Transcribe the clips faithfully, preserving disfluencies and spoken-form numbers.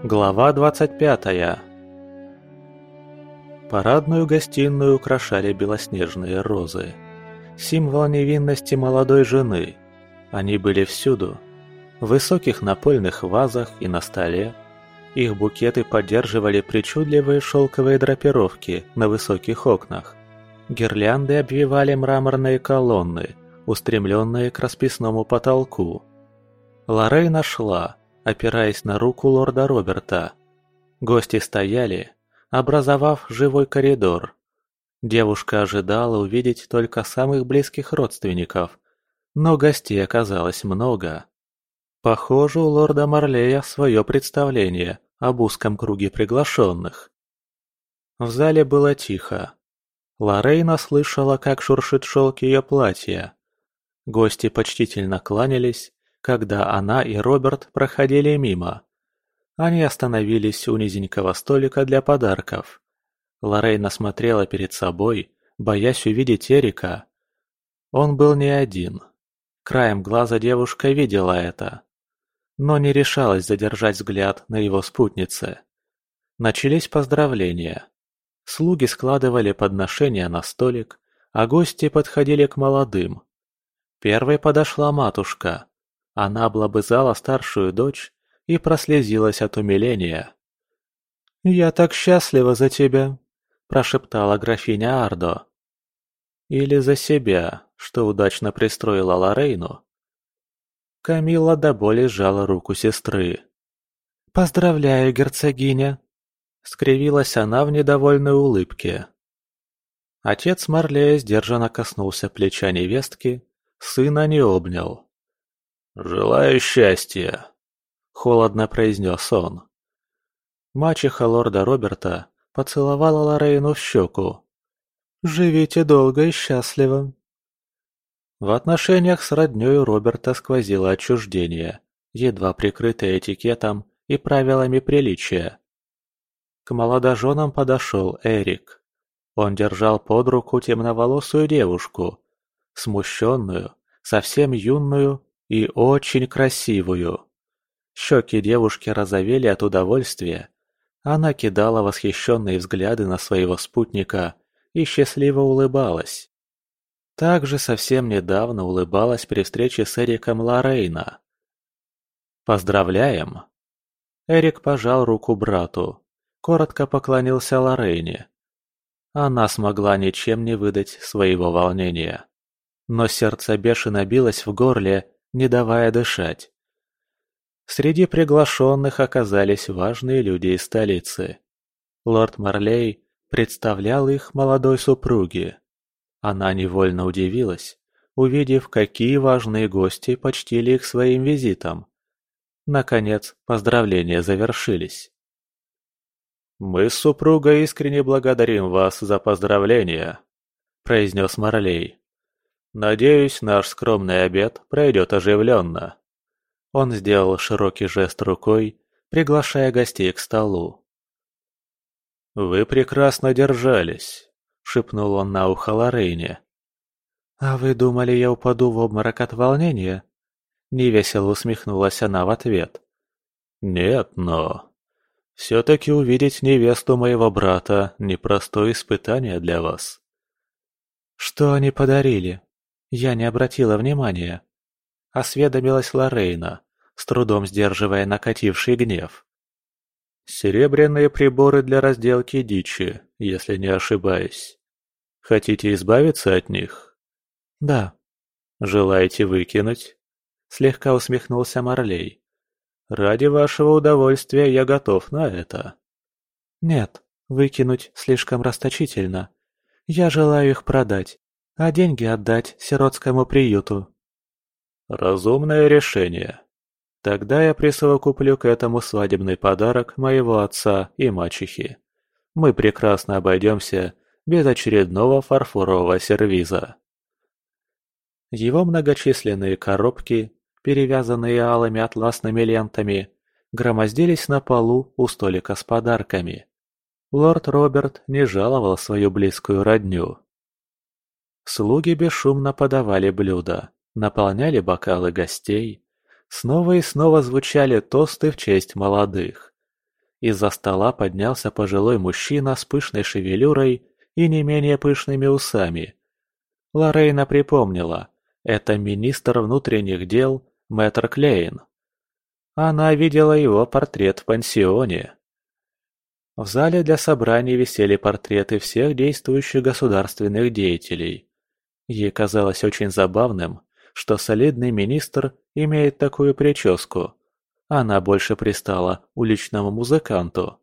Глава двадцать пятая. Парадную гостиную украшали белоснежные розы. Символ невинности молодой жены. Они были всюду. В высоких напольных вазах и на столе. Их букеты поддерживали причудливые шелковые драпировки на высоких окнах. Гирлянды обвивали мраморные колонны, устремленные к расписному потолку. Лоррейна шла, опираясь на руку лорда Роберта. Гости стояли, образовав живой коридор. Девушка ожидала увидеть только самых близких родственников, но гостей оказалось много. Похоже, у лорда Марлея свое представление об узком круге приглашенных. В зале было тихо. Лоррейна слышала, как шуршит шелк ее платья. Гости почтительно кланялись, когда она и Роберт проходили мимо. Они остановились у низенького столика для подарков. Лоррейна смотрела перед собой, боясь увидеть Эрика. Он был не один. Краем глаза девушка видела это, но не решалась задержать взгляд на его спутнице. Начались поздравления. Слуги складывали подношения на столик, а гости подходили к молодым. Первой подошла матушка. Она облобызала старшую дочь и прослезилась от умиления. «Я так счастлива за тебя», – прошептала графиня Ардо. Или за себя, что удачно пристроила Лоррейну. Камилла до боли сжала руку сестры. «Поздравляю, герцогиня!» – скривилась она в недовольной улыбке. Отец Марлея сдержанно коснулся плеча невестки, сына не обнял. «Желаю счастья!» – холодно произнес он. Мачеха лорда Роберта поцеловала Лоррейну в щеку. «Живите долго и счастливо!» В отношениях с роднёй Роберта сквозило отчуждение, едва прикрытое этикетом и правилами приличия. К молодоженам подошел Эрик. Он держал под руку темноволосую девушку, смущенную, совсем юную и очень красивую. Щеки девушки розовели от удовольствия. Она кидала восхищенные взгляды на своего спутника и счастливо улыбалась. Также совсем недавно улыбалась при встрече с Эриком Лоррейна. «Поздравляем!» Эрик пожал руку брату, коротко поклонился Лоррейне. Она смогла ничем не выдать своего волнения. Но сердце бешено билось в горле, не давая дышать. Среди приглашенных оказались важные люди из столицы. Лорд Марлей представлял их молодой супруге. Она невольно удивилась, увидев, какие важные гости почтили их своим визитом. Наконец, поздравления завершились. «Мы с супругой искренне благодарим вас за поздравления», – произнес Марлей. «Надеюсь, наш скромный обед пройдет оживленно». Он сделал широкий жест рукой, приглашая гостей к столу. «Вы прекрасно держались», – шепнул он на ухо Лоррейне. «А вы думали, я упаду в обморок от волнения?» Невесело усмехнулась она в ответ. «Нет, но... все-таки увидеть невесту моего брата – непростое испытание для вас». «Что они подарили? Я не обратила внимания», – осведомилась Лоррейна, с трудом сдерживая накативший гнев. «Серебряные приборы для разделки дичи, если не ошибаюсь. Хотите избавиться от них?» «Да». «Желаете выкинуть?» – слегка усмехнулся Марлей. «Ради вашего удовольствия я готов на это». «Нет, выкинуть слишком расточительно. Я желаю их продать, а деньги отдать сиротскому приюту». «Разумное решение. Тогда я присовокуплю к этому свадебный подарок моего отца и мачехи. Мы прекрасно обойдемся без очередного фарфорового сервиза». Его многочисленные коробки, перевязанные алыми атласными лентами, громоздились на полу у столика с подарками. Лорд Роберт не жаловал свою близкую родню. Слуги бесшумно подавали блюда, наполняли бокалы гостей. Снова и снова звучали тосты в честь молодых. Из-за стола поднялся пожилой мужчина с пышной шевелюрой и не менее пышными усами. Лорейна припомнила, это министр внутренних дел мэтр Клейн. Она видела его портрет в пансионе. В зале для собраний висели портреты всех действующих государственных деятелей. Ей казалось очень забавным, что солидный министр имеет такую прическу. Она больше пристала уличному музыканту.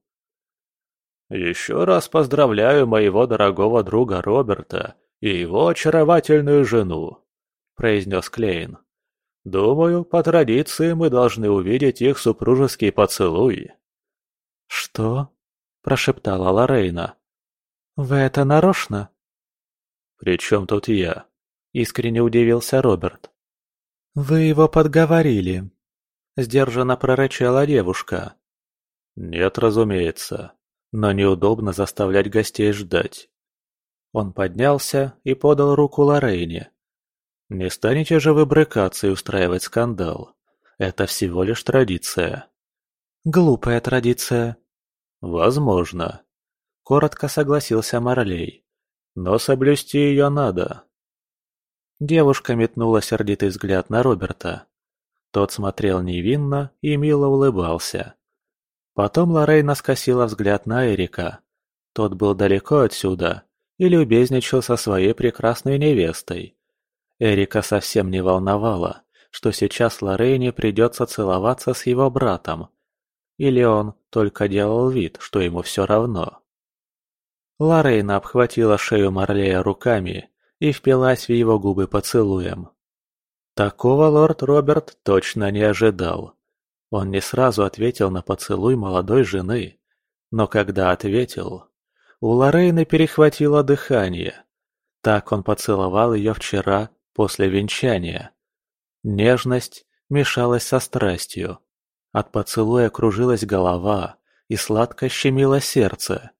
«Еще раз поздравляю моего дорогого друга Роберта и его очаровательную жену», – произнес Клейн. «Думаю, по традиции мы должны увидеть их супружеский поцелуй». «Что?» – прошептала Лорейна. «Вы это нарочно?» «При чем тут я?» – искренне удивился Роберт. «Вы его подговорили», – сдержанно прорычала девушка. «Нет, разумеется, но неудобно заставлять гостей ждать». Он поднялся и подал руку Лорейне. «Не станете же вы брыкаться и устраивать скандал? Это всего лишь традиция». «Глупая традиция». «Возможно», – коротко согласился Марлей. «Но соблюсти ее надо». Девушка метнула сердитый взгляд на Роберта. Тот смотрел невинно и мило улыбался. Потом Лорейна скосила взгляд на Эрика. Тот был далеко отсюда и любезничал со своей прекрасной невестой. Эрика совсем не волновало, что сейчас Лорейне придется целоваться с его братом. Или он только делал вид, что ему все равно. Лорейна обхватила шею Марлея руками и впилась в его губы поцелуем. Такого лорд Роберт точно не ожидал. Он не сразу ответил на поцелуй молодой жены, но когда ответил, у Лорейны перехватило дыхание. Так он поцеловал ее вчера после венчания. Нежность мешалась со страстью. От поцелуя кружилась голова и сладко щемило сердце.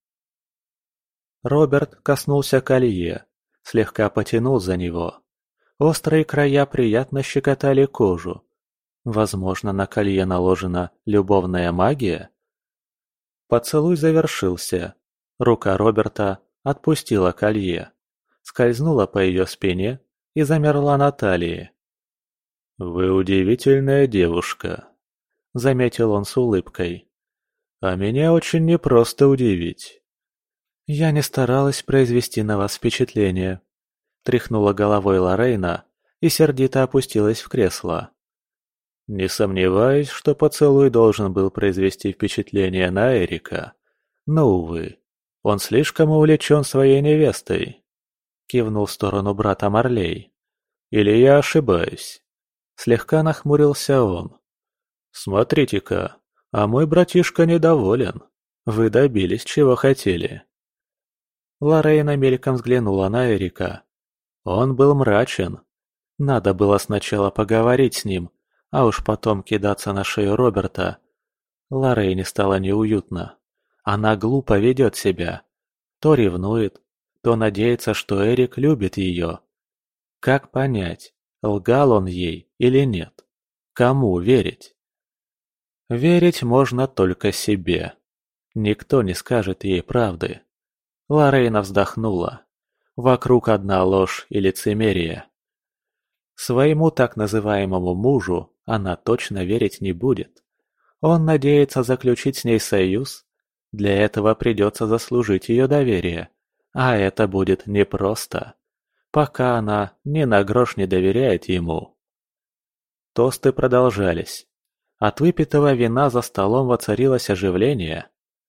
Роберт коснулся колье, слегка потянул за него. Острые края приятно щекотали кожу. Возможно, на колье наложена любовная магия? Поцелуй завершился. Рука Роберта отпустила колье, скользнула по ее спине и замерла на талии. «Вы удивительная девушка», — заметил он с улыбкой. «А меня очень непросто удивить». «Я не старалась произвести на вас впечатление», — тряхнула головой Лорейна и сердито опустилась в кресло. «Не сомневаюсь, что поцелуй должен был произвести впечатление на Эрика. Но, увы, он слишком увлечен своей невестой», — кивнул в сторону брата Марлей. «Или я ошибаюсь?» Слегка нахмурился он. «Смотрите-ка, а мой братишка недоволен. Вы добились, чего хотели». Лорейна мельком взглянула на Эрика. Он был мрачен. Надо было сначала поговорить с ним, а уж потом кидаться на шею Роберта. Лорейне стало неуютно. Она глупо ведет себя. То ревнует, то надеется, что Эрик любит ее. Как понять, лгал он ей или нет? Кому верить? Верить можно только себе. Никто не скажет ей правды. Лорейна вздохнула. Вокруг одна ложь и лицемерие. Своему так называемому мужу она точно верить не будет. Он надеется заключить с ней союз. Для этого придется заслужить ее доверие. А это будет непросто, пока она ни на грош не доверяет ему. Тосты продолжались. От выпитого вина за столом воцарилось оживление.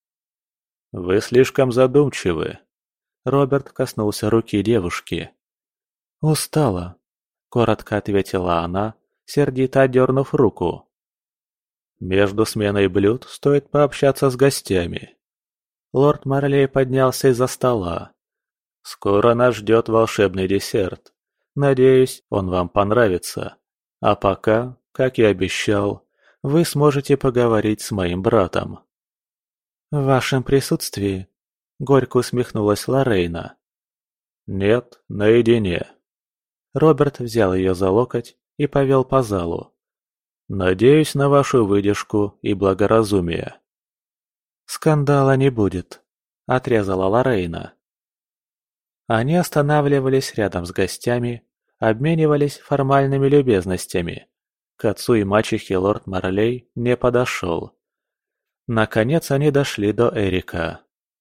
«Вы слишком задумчивы», — Роберт коснулся руки девушки. «Устала», — коротко ответила она, сердито отдернув руку. «Между сменой блюд стоит пообщаться с гостями». Лорд Марлей поднялся из-за стола. «Скоро нас ждет волшебный десерт. Надеюсь, он вам понравится. А пока, как и обещал, вы сможете поговорить с моим братом». «В вашем присутствии?» — горько усмехнулась Лорейна. «Нет, наедине». Роберт взял ее за локоть и повел по залу. «Надеюсь на вашу выдержку и благоразумие». «Скандала не будет», — отрезала Лорейна. Они останавливались рядом с гостями, обменивались формальными любезностями. К отцу и мачехе лорд Марлей не подошел. Наконец они дошли до Эрика.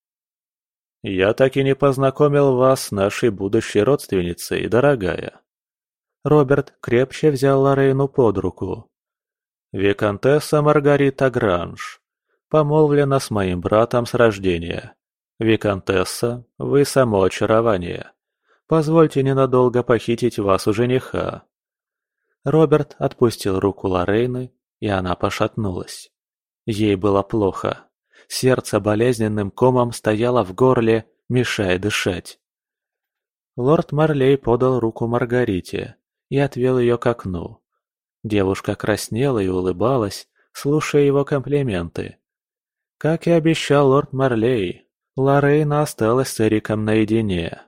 «Я так и не познакомил вас с нашей будущей родственницей, дорогая». Роберт крепче взял Лорейну под руку. «Виконтесса Маргарита Гранж, помолвлена с моим братом с рождения. Виконтесса, вы само очарование. Позвольте ненадолго похитить вас у жениха». Роберт отпустил руку Лорейны, и она пошатнулась. Ей было плохо. Сердце болезненным комом стояло в горле, мешая дышать. Лорд Марлей подал руку Маргарите и отвел ее к окну. Девушка краснела и улыбалась, слушая его комплименты. Как и обещал лорд Марлей, Лорейна осталась с Эриком наедине.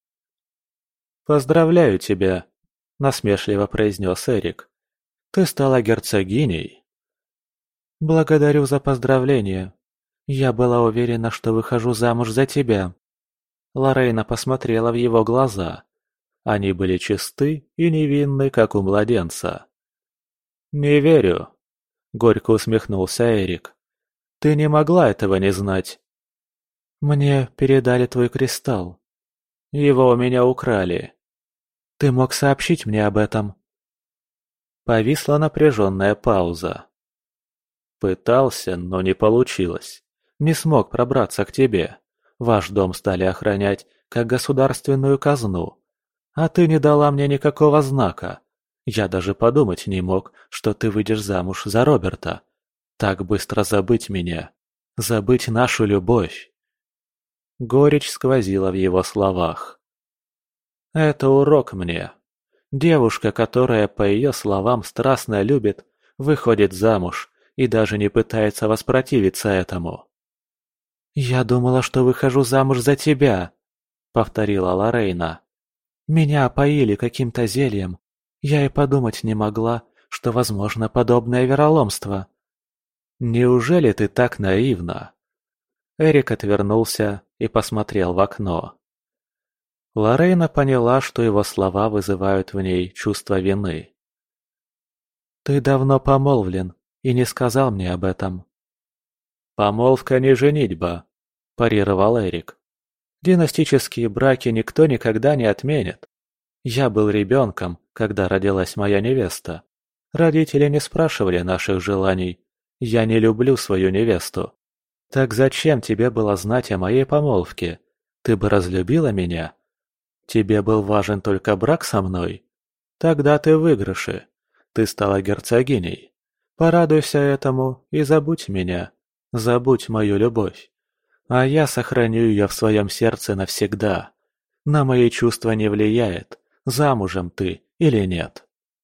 «Поздравляю тебя», — насмешливо произнес Эрик. «Ты стала герцогиней». «Благодарю за поздравление. Я была уверена, что выхожу замуж за тебя». Лорейна посмотрела в его глаза. Они были чисты и невинны, как у младенца. «Не верю», — горько усмехнулся Эрик. «Ты не могла этого не знать». «Мне передали твой кристалл. Его у меня украли. Ты мог сообщить мне об этом». Повисла напряженная пауза. «Пытался, но не получилось. Не смог пробраться к тебе. Ваш дом стали охранять, как государственную казну. А ты не дала мне никакого знака. Я даже подумать не мог, что ты выйдешь замуж за Роберта. Так быстро забыть меня. Забыть нашу любовь». Горечь сквозила в его словах. «Это урок мне. Девушка, которая, по ее словам, страстно любит, выходит замуж и даже не пытается воспротивиться этому». «Я думала, что выхожу замуж за тебя», — повторила Лорейна. «Меня опоили каким-то зельем. Я и подумать не могла, что возможно подобное вероломство». «Неужели ты так наивна?» Эрик отвернулся и посмотрел в окно. Лорейна поняла, что его слова вызывают в ней чувство вины. «Ты давно помолвлен и не сказал мне об этом». «Помолвка не женитьба», – парировал Эрик. «Династические браки никто никогда не отменит. Я был ребенком, когда родилась моя невеста. Родители не спрашивали наших желаний. Я не люблю свою невесту. Так зачем тебе было знать о моей помолвке? Ты бы разлюбила меня? Тебе был важен только брак со мной? Тогда ты в выигрыше. Ты стала герцогиней. Порадуйся этому и забудь меня. Забудь мою любовь. А я сохраню ее в своем сердце навсегда. На мои чувства не влияет, замужем ты или нет».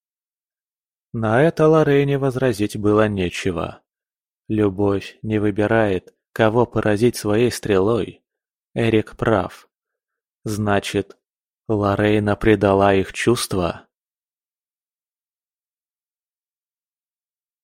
На это Лорейне возразить было нечего. Любовь не выбирает, кого поразить своей стрелой. Эрик прав. Значит, Лорейна предала их чувства?